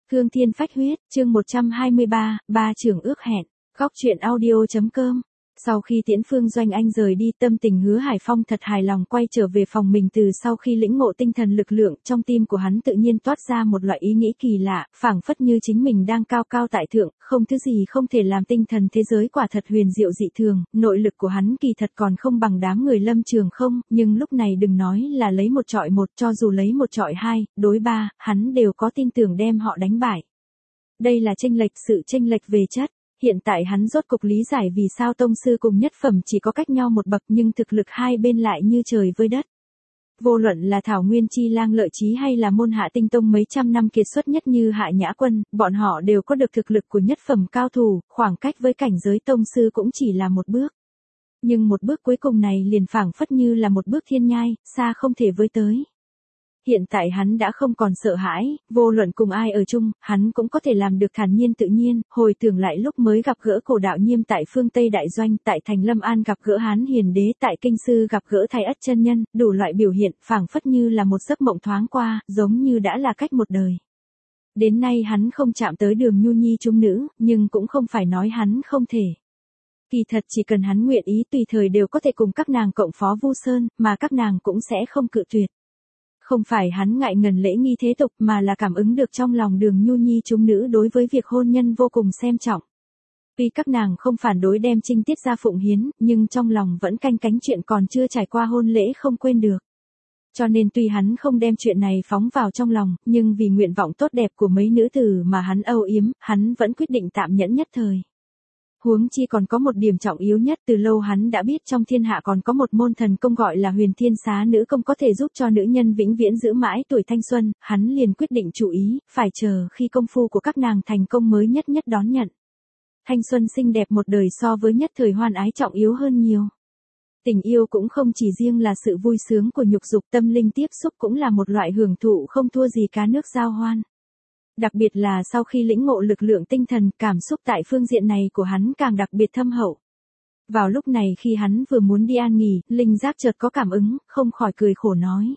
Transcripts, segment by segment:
Hương Thiên Phách Huyết, chương 123, ba trưởng ước hẹn. Góc truyện audio.com. Sau khi tiễn Phương Doanh Anh rời đi, tâm tình Hứa Hải Phong thật hài lòng quay trở về phòng mình. Từ sau khi lĩnh ngộ tinh thần lực lượng, trong tim của hắn tự nhiên toát ra một loại ý nghĩ kỳ lạ, phảng phất như chính mình đang cao cao tại thượng, không thứ gì không thể làm. Tinh thần thế giới quả thật huyền diệu dị thường, nội lực của hắn kỳ thật còn không bằng đám người Lâm Trường Không, nhưng lúc này đừng nói là lấy một trọi một, cho dù lấy một trọi hai, đối ba, hắn đều có tin tưởng đem họ đánh bại. Đây là sự chênh lệch về chất. Hiện tại hắn rốt cục lý giải vì sao tông sư cùng nhất phẩm chỉ có cách nhau một bậc, nhưng thực lực hai bên lại như trời với đất. Vô luận là Thảo Nguyên Chi Lang Lợi Chí hay là môn Hạ Tinh Tông mấy trăm năm kiệt xuất nhất như Hạ Nhã Quân, bọn họ đều có được thực lực của nhất phẩm cao thủ, khoảng cách với cảnh giới tông sư cũng chỉ là một bước. Nhưng một bước cuối cùng này liền phảng phất như là một bước thiên nhai, xa không thể với tới. Hiện tại hắn đã không còn sợ hãi, vô luận cùng ai ở chung, hắn cũng có thể làm được thản nhiên tự nhiên. Hồi tưởng lại lúc mới gặp gỡ Cổ Đạo Nhiêm tại phương Tây Đại Doanh, tại thành Lâm An gặp gỡ Hán Hiền Đế, tại Kinh Sư gặp gỡ Thái Ất chân nhân, đủ loại biểu hiện phảng phất như là một giấc mộng thoáng qua, giống như đã là cách một đời. Đến nay hắn không chạm tới Đường Nhu Nhi chúng nữ, nhưng cũng không phải nói hắn không thể. Kỳ thật chỉ cần hắn nguyện ý tùy thời đều có thể cùng các nàng cộng phó Vu Sơn, mà các nàng cũng sẽ không cự tuyệt. Không phải hắn ngại ngần lễ nghi thế tục, mà là cảm ứng được trong lòng Đường Nhu Nhi chúng nữ đối với việc hôn nhân vô cùng xem trọng. Tuy các nàng không phản đối đem trinh tiết ra phụng hiến, nhưng trong lòng vẫn canh cánh chuyện còn chưa trải qua hôn lễ không quên được. Cho nên tuy hắn không đem chuyện này phóng vào trong lòng, nhưng vì nguyện vọng tốt đẹp của mấy nữ tử mà hắn âu yếm, hắn vẫn quyết định tạm nhẫn nhất thời. Huống chi còn có một điểm trọng yếu nhất, từ lâu hắn đã biết trong thiên hạ còn có một môn thần công gọi là Huyền Thiên Xá Nữ Công có thể giúp cho nữ nhân vĩnh viễn giữ mãi tuổi thanh xuân, hắn liền quyết định chú ý, phải chờ khi công phu của các nàng thành công mới nhất đón nhận. Thanh xuân xinh đẹp một đời so với nhất thời hoan ái trọng yếu hơn nhiều. Tình yêu cũng không chỉ riêng là sự vui sướng của nhục dục, tâm linh tiếp xúc cũng là một loại hưởng thụ không thua gì cá nước giao hoan. Đặc biệt là sau khi lĩnh ngộ lực lượng tinh thần, cảm xúc tại phương diện này của hắn càng đặc biệt thâm hậu. Vào lúc này khi hắn vừa muốn đi an nghỉ, linh giác chợt có cảm ứng, không khỏi cười khổ nói.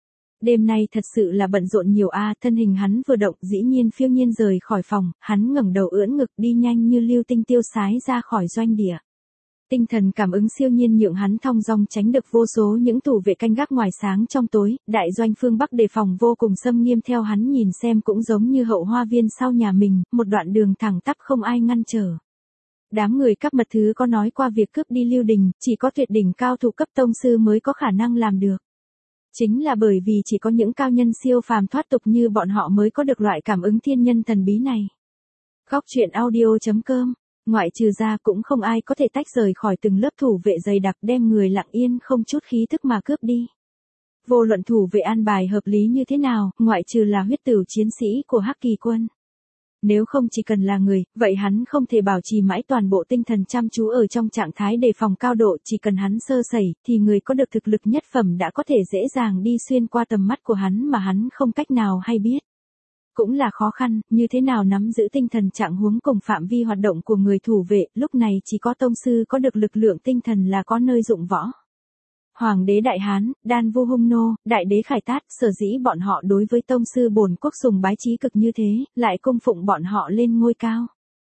Đêm nay thật sự là bận rộn nhiều thân hình hắn vừa động dĩ nhiên phiêu nhiên rời khỏi phòng, hắn ngẩng đầu ưỡn ngực đi nhanh như lưu tinh tiêu sái ra khỏi doanh địa. Tinh thần cảm ứng siêu nhiên nhượng hắn thong dong tránh được vô số những thủ vệ canh gác ngoài sáng trong tối, đại doanh phương Bắc đề phòng vô cùng xâm nghiêm, theo hắn nhìn xem cũng giống như hậu hoa viên sau nhà mình, một đoạn đường thẳng tắp không ai ngăn trở. Đám người các mật thứ có nói qua việc cướp đi Lưu Đình, chỉ có tuyệt đỉnh cao thủ cấp tông sư mới có khả năng làm được. Chính là bởi vì chỉ có những cao nhân siêu phàm thoát tục như bọn họ mới có được loại cảm ứng thiên nhân thần bí này. Góc truyện audio.com. Ngoại trừ ra cũng không ai có thể tách rời khỏi từng lớp thủ vệ dày đặc đem người lặng yên không chút khí thức mà cướp đi. Vô luận thủ vệ an bài hợp lý như thế nào, ngoại trừ là huyết tửu chiến sĩ của Hắc Kỳ Quân. Nếu không chỉ cần là người, vậy hắn không thể bảo trì mãi toàn bộ tinh thần chăm chú ở trong trạng thái đề phòng cao độ, chỉ cần hắn sơ sẩy, thì người có được thực lực nhất phẩm đã có thể dễ dàng đi xuyên qua tầm mắt của hắn mà hắn không cách nào hay biết. Cũng là khó khăn, như thế nào nắm giữ tinh thần trạng huống cùng phạm vi hoạt động của người thủ vệ, lúc này chỉ có tông sư có được lực lượng tinh thần là có nơi dụng võ. Hoàng đế Đại Hán, Đan Vu Hung Nô, Đại đế Khải Tát, sở dĩ bọn họ đối với tông sư bổn quốc sùng bái trí cực như thế, lại cung phụng bọn họ lên ngôi cao.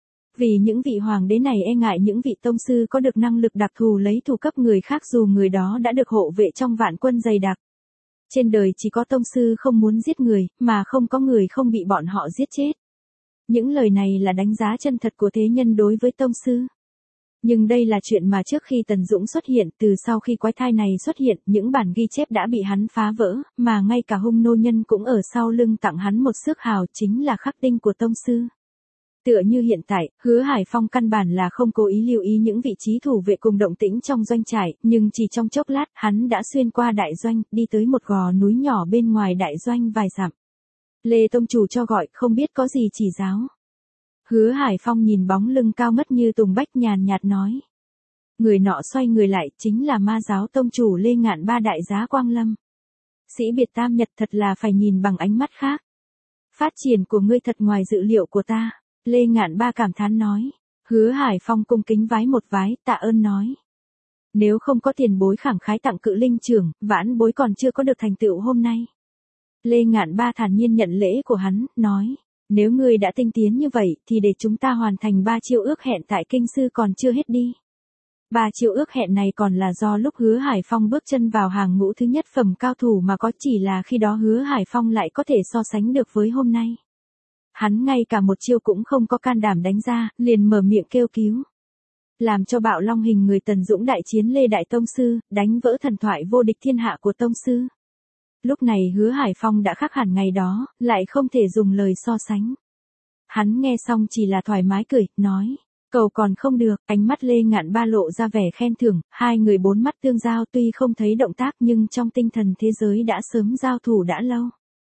Vì những vị hoàng đế này e ngại những vị tông sư có được năng lực đặc thù lấy thủ cấp người khác dù người đó đã được hộ vệ trong vạn quân dày đặc. Trên đời chỉ có tông sư không muốn giết người, mà không có người không bị bọn họ giết chết. Những lời này là đánh giá chân thật của thế nhân đối với tông sư. Nhưng đây là chuyện mà trước khi Tần Dũng xuất hiện, từ sau khi quái thai này xuất hiện, những bản ghi chép đã bị hắn phá vỡ, mà ngay cả Hung Nô nhân cũng ở sau lưng tặng hắn một xước hào, chính là khắc tinh của tông sư. Tựa như hiện tại, Hứa Hải Phong căn bản là không cố ý lưu ý những vị trí thủ vệ cùng động tĩnh trong doanh trại, nhưng chỉ trong chốc lát, hắn đã xuyên qua đại doanh, đi tới một gò núi nhỏ bên ngoài đại doanh vài dặm. Lê tông chủ cho gọi, không biết có gì chỉ giáo. Hứa Hải Phong nhìn bóng lưng cao ngất như tùng bách nhàn nhạt nói. Người nọ xoay người lại, chính là Ma giáo tông chủ Lê Ngạn Ba đại giá Quang Lâm. Sĩ biệt tam nhật thật là phải nhìn bằng ánh mắt khác. Phát triển của ngươi thật ngoài dự liệu của ta. Lê Ngạn Ba cảm thán nói. Hứa Hải Phong cung kính vái một vái, tạ ơn nói. Nếu không có tiền bối khẳng khái tặng Cự Linh trưởng, vãn bối còn chưa có được thành tựu hôm nay. Lê Ngạn Ba thản nhiên nhận lễ của hắn, nói. Nếu ngươi đã tinh tiến như vậy thì để chúng ta hoàn thành 3 chiêu ước hẹn tại kinh sư còn chưa hết đi. 3 chiêu ước hẹn này còn là do lúc Hứa Hải Phong bước chân vào hàng ngũ thứ nhất phẩm cao thủ mà có, chỉ là khi đó Hứa Hải Phong lại có thể so sánh được với hôm nay. Hắn ngay cả một chiêu cũng không có can đảm đánh ra, liền mở miệng kêu cứu. Làm cho bạo long hình người Tần Dũng đại chiến Lê Đại Tông Sư, đánh vỡ thần thoại vô địch thiên hạ của Tông Sư. Lúc này Hứa Hải Phong đã khác hẳn ngày đó, lại không thể dùng lời so sánh. Hắn nghe xong chỉ là thoải mái cười, nói. Cầu còn không được, ánh mắt Lê Ngạn Ba lộ ra vẻ khen thưởng, hai người bốn mắt tương giao tuy không thấy động tác nhưng trong tinh thần thế giới đã sớm giao thủ đã lâu.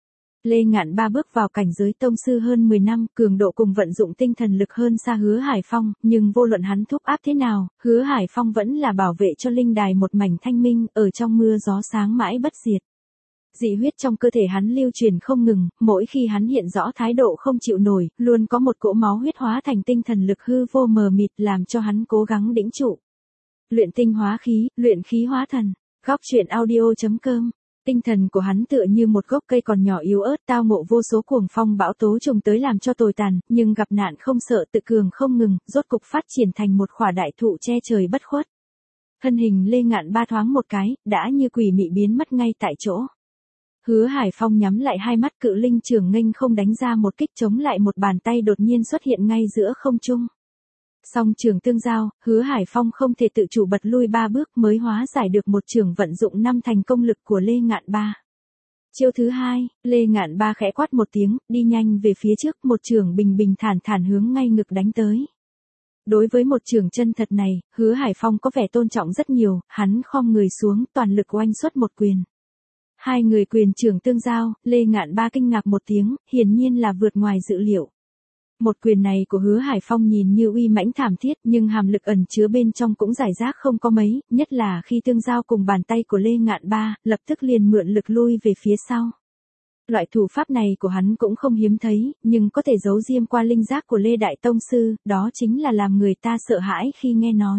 Lê Ngạn Ba bước vào cảnh giới tông sư hơn 10 năm, cường độ cùng vận dụng tinh thần lực hơn xa Hứa Hải Phong, nhưng vô luận hắn thúc áp thế nào, Hứa Hải Phong vẫn là bảo vệ cho linh đài một mảnh thanh minh, ở trong mưa gió sáng mãi bất diệt. Dị huyết trong cơ thể hắn lưu truyền không ngừng, mỗi khi hắn hiện rõ thái độ không chịu nổi, luôn có một cỗ máu huyết hóa thành tinh thần lực hư vô mờ mịt làm cho hắn cố gắng đĩnh trụ. Luyện tinh hóa khí, luyện khí hóa thần. Góc truyện audio.com. Tinh thần của hắn tựa như một gốc cây còn nhỏ yếu ớt, tao ngộ vô số cuồng phong bão tố trùng tới làm cho tồi tàn, nhưng gặp nạn không sợ, tự cường không ngừng, rốt cục phát triển thành một khỏa đại thụ che trời bất khuất. Thân hình Lê Ngạn Ba thoáng một cái, đã như quỷ mị biến mất ngay tại chỗ. Hứa Hải Phong nhắm lại hai mắt, cự linh trường nghênh không đánh ra một kích chống lại một bàn tay đột nhiên xuất hiện ngay giữa không trung. Song trường tương giao, Hứa Hải Phong không thể tự chủ bật lui 3 bước mới hóa giải được một trường vận dụng 5 thành công lực của Lê Ngạn Ba. Chiêu thứ 2, Lê Ngạn Ba khẽ quát một tiếng, đi nhanh về phía trước, một trường bình bình thản thản hướng ngay ngực đánh tới. Đối với một trường chân thật này, Hứa Hải Phong có vẻ tôn trọng rất nhiều, hắn khom người xuống, toàn lực oanh xuất một quyền. Hai người quyền trường tương giao, Lê Ngạn Ba kinh ngạc một tiếng, hiển nhiên là vượt ngoài dự liệu. Một quyền này của Hứa Hải Phong nhìn như uy mãnh thảm thiết nhưng hàm lực ẩn chứa bên trong cũng giải rác không có mấy, nhất là khi tương giao cùng bàn tay của Lê Ngạn Ba, lập tức liền mượn lực lui về phía sau. Loại thủ pháp này của hắn cũng không hiếm thấy, nhưng có thể giấu diêm qua linh giác của Lê Đại Tông Sư, đó chính là làm người ta sợ hãi khi nghe nói.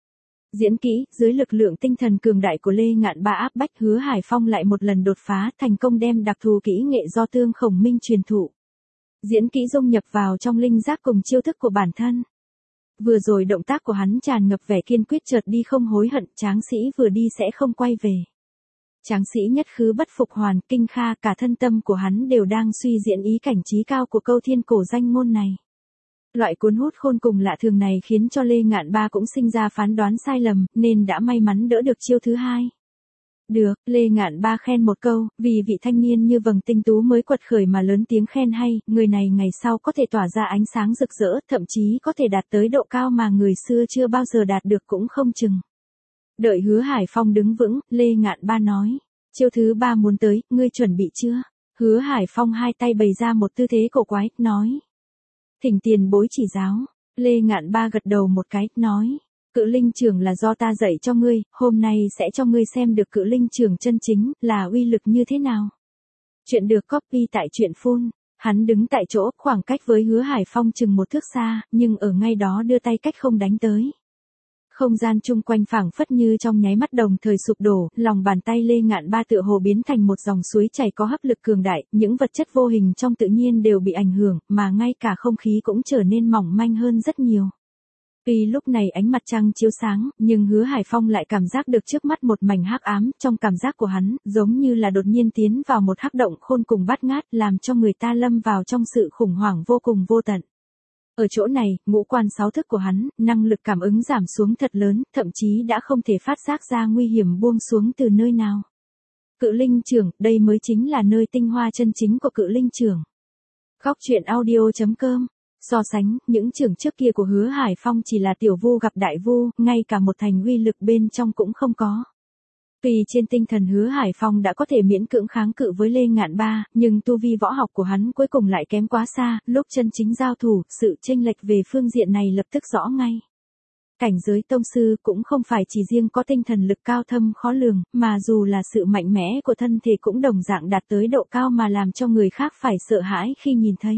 Diễn kỹ, dưới lực lượng tinh thần cường đại của Lê Ngạn Ba áp bách Hứa Hải Phong lại một lần đột phá, thành công đem đặc thù kỹ nghệ do Tương Khổng Minh truyền thụ. Diễn kỹ dung nhập vào trong linh giác cùng chiêu thức của bản thân. Vừa rồi động tác của hắn tràn ngập vẻ kiên quyết chợt đi không hối hận, tráng sĩ vừa đi sẽ không quay về. Tráng sĩ nhất khứ bất phục hoàn, kinh kha, cả thân tâm của hắn đều đang suy diễn ý cảnh trí cao của câu thiên cổ danh ngôn này. Loại cuốn hút khôn cùng lạ thường này khiến cho Lê Ngạn Ba cũng sinh ra phán đoán sai lầm, nên đã may mắn đỡ được chiêu thứ 2. Được, Lê Ngạn Ba khen một câu, vì vị thanh niên như vầng tinh tú mới quật khởi mà lớn tiếng khen hay, người này ngày sau có thể tỏa ra ánh sáng rực rỡ, thậm chí có thể đạt tới độ cao mà người xưa chưa bao giờ đạt được cũng không chừng. Đợi Hứa Hải Phong đứng vững, Lê Ngạn Ba nói, chiêu thứ 3 muốn tới, ngươi chuẩn bị chưa? Hứa Hải Phong hai tay bày ra một tư thế cổ quái, nói. Thỉnh tiền bối chỉ giáo. Lê Ngạn Ba gật đầu một cái, nói. Cự linh trường là do ta dạy cho ngươi, hôm nay sẽ cho ngươi xem được cự linh trường chân chính, là uy lực như thế nào. Chuyện được copy tại truyện phun. Hắn đứng tại chỗ, khoảng cách với Hứa Hải Phong chừng 1 thước xa, nhưng ở ngay đó đưa tay cách không đánh tới. Không gian chung quanh phảng phất như trong nháy mắt đồng thời sụp đổ, lòng bàn tay Lê Ngạn Ba tựa hồ biến thành một dòng suối chảy có hấp lực cường đại, những vật chất vô hình trong tự nhiên đều bị ảnh hưởng, mà ngay cả không khí cũng trở nên mỏng manh hơn rất nhiều. Vì lúc này ánh mặt trăng chiếu sáng, nhưng Hứa Hải Phong lại cảm giác được trước mắt một mảnh hắc ám, trong cảm giác của hắn, giống như là đột nhiên tiến vào một hắc động khôn cùng bát ngát, làm cho người ta lâm vào trong sự khủng hoảng vô cùng vô tận. Ở chỗ này, ngũ quan 6 thức của hắn, năng lực cảm ứng giảm xuống thật lớn, thậm chí đã không thể phát giác ra nguy hiểm buông xuống từ nơi nào. Cự linh trường, đây mới chính là nơi tinh hoa chân chính của cự linh trường. Góc truyện audio.com. So sánh, những trường trước kia của Hứa Hải Phong chỉ là tiểu vu gặp đại vu, ngay cả một thành uy lực bên trong cũng không có. Tuy trên tinh thần Hứa Hải Phong đã có thể miễn cưỡng kháng cự với Lê Ngạn Ba, nhưng tu vi võ học của hắn cuối cùng lại kém quá xa, lúc chân chính giao thủ, sự chênh lệch về phương diện này lập tức rõ ngay. Cảnh giới tông sư cũng không phải chỉ riêng có tinh thần lực cao thâm khó lường, mà dù là sự mạnh mẽ của thân thể cũng đồng dạng đạt tới độ cao mà làm cho người khác phải sợ hãi khi nhìn thấy.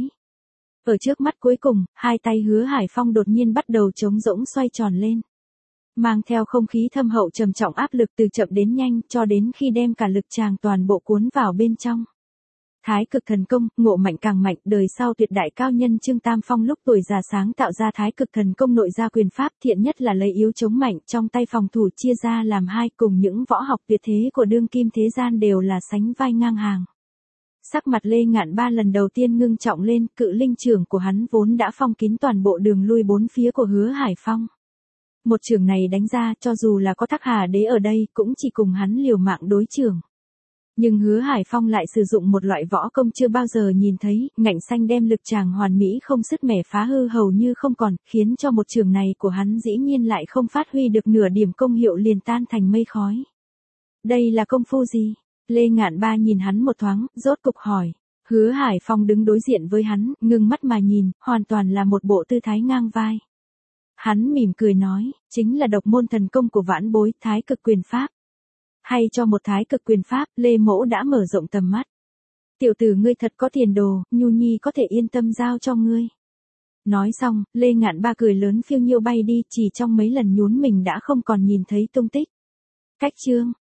Ở trước mắt cuối cùng, hai tay Hứa Hải Phong đột nhiên bắt đầu trống rỗng xoay tròn lên. Mang theo không khí thâm hậu trầm trọng áp lực từ chậm đến nhanh cho đến khi đem cả lực tràng toàn bộ cuốn vào bên trong. Thái cực thần công, ngộ mạnh càng mạnh, đời sau tuyệt đại cao nhân Trương Tam Phong lúc tuổi già sáng tạo ra thái cực thần công nội gia quyền pháp, thiện nhất là lấy yếu chống mạnh, trong tay phòng thủ chia ra làm hai, cùng những võ học tuyệt thế của đương kim thế gian đều là sánh vai ngang hàng. Sắc mặt Lê Ngạn Ba lần đầu tiên ngưng trọng lên, cự linh chưởng của hắn vốn đã phong kín toàn bộ đường lui bốn phía của Hứa Hải Phong. Một chưởng này đánh ra, cho dù là có Thác Hà Đế ở đây, cũng chỉ cùng hắn liều mạng đối chưởng. Nhưng Hứa Hải Phong lại sử dụng một loại võ công chưa bao giờ nhìn thấy, ngạnh xanh đem lực tràng hoàn mỹ không sứt mẻ phá hư hầu như không còn, khiến cho một chưởng này của hắn dĩ nhiên lại không phát huy được nửa điểm công hiệu, liền tan thành mây khói. Đây là công phu gì? Lê Ngạn Ba nhìn hắn một thoáng, rốt cục hỏi. Hứa Hải Phong đứng đối diện với hắn, ngưng mắt mà nhìn, hoàn toàn là một bộ tư thái ngang vai. Hắn mỉm cười nói, chính là độc môn thần công của vãn bối, thái cực quyền pháp. Hay cho một thái cực quyền pháp, Lê Mỗ đã mở rộng tầm mắt. Tiểu tử ngươi thật có tiền đồ, Nhu Nhi có thể yên tâm giao cho ngươi. Nói xong, Lê Ngạn Ba cười lớn phiêu nhiêu bay đi, chỉ trong mấy lần nhún mình đã không còn nhìn thấy tung tích. Cách chương